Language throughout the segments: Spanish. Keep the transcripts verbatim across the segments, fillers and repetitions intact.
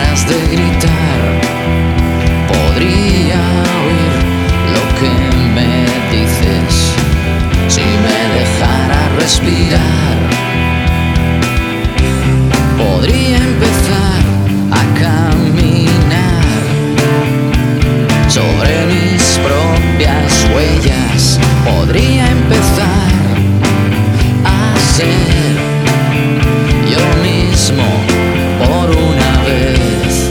dejaras de gritar, podría oír lo que me dices si me dejara respirar. Podría empezar a caminar sobre mis propias huellas. Podría empezar a ser yo mismo por una vez,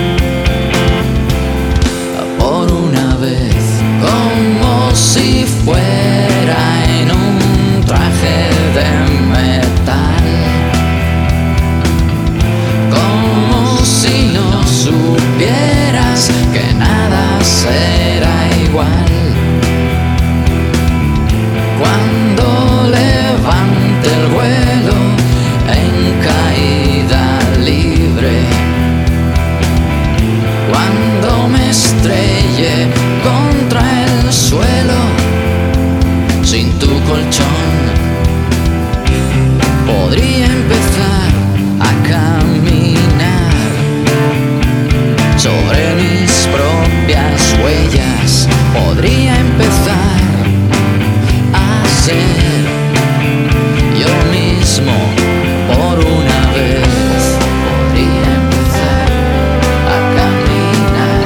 por una vez, como si fuera en un traje de metal, como si no supieras que nada será igual. Cuando levante el vuelo en caída libre, cuando me estrelle contra el suelo sin tu colchón, podría empezar a caminar sobre mis propias huellas. Podría empezar a ser yo mismo por una vez. Podría empezar a caminar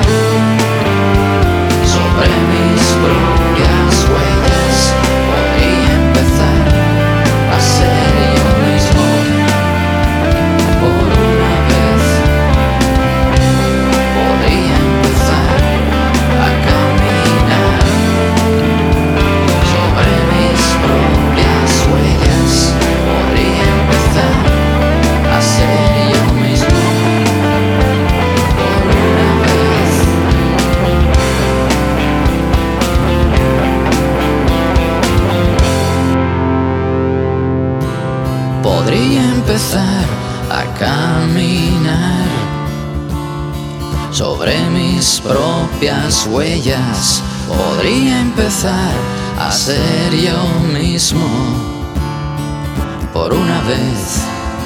sobre mis propias huellas. Podría empezar a ser yo mismo por una vez. Podría empezar a caminar sobre mis propias huellas. Podría empezar a ser yo mismo por una vez. Podría empezar a caminar sobre mis propias huellas. Podría empezar a ser yo mismo por una vez.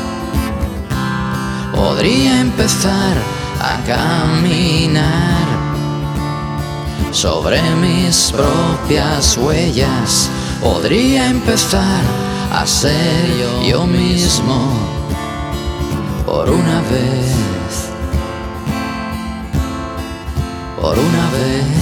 Podría empezar a caminar sobre mis propias huellas. Podría empezar a ser yo, yo mismo por una vez, por una vez.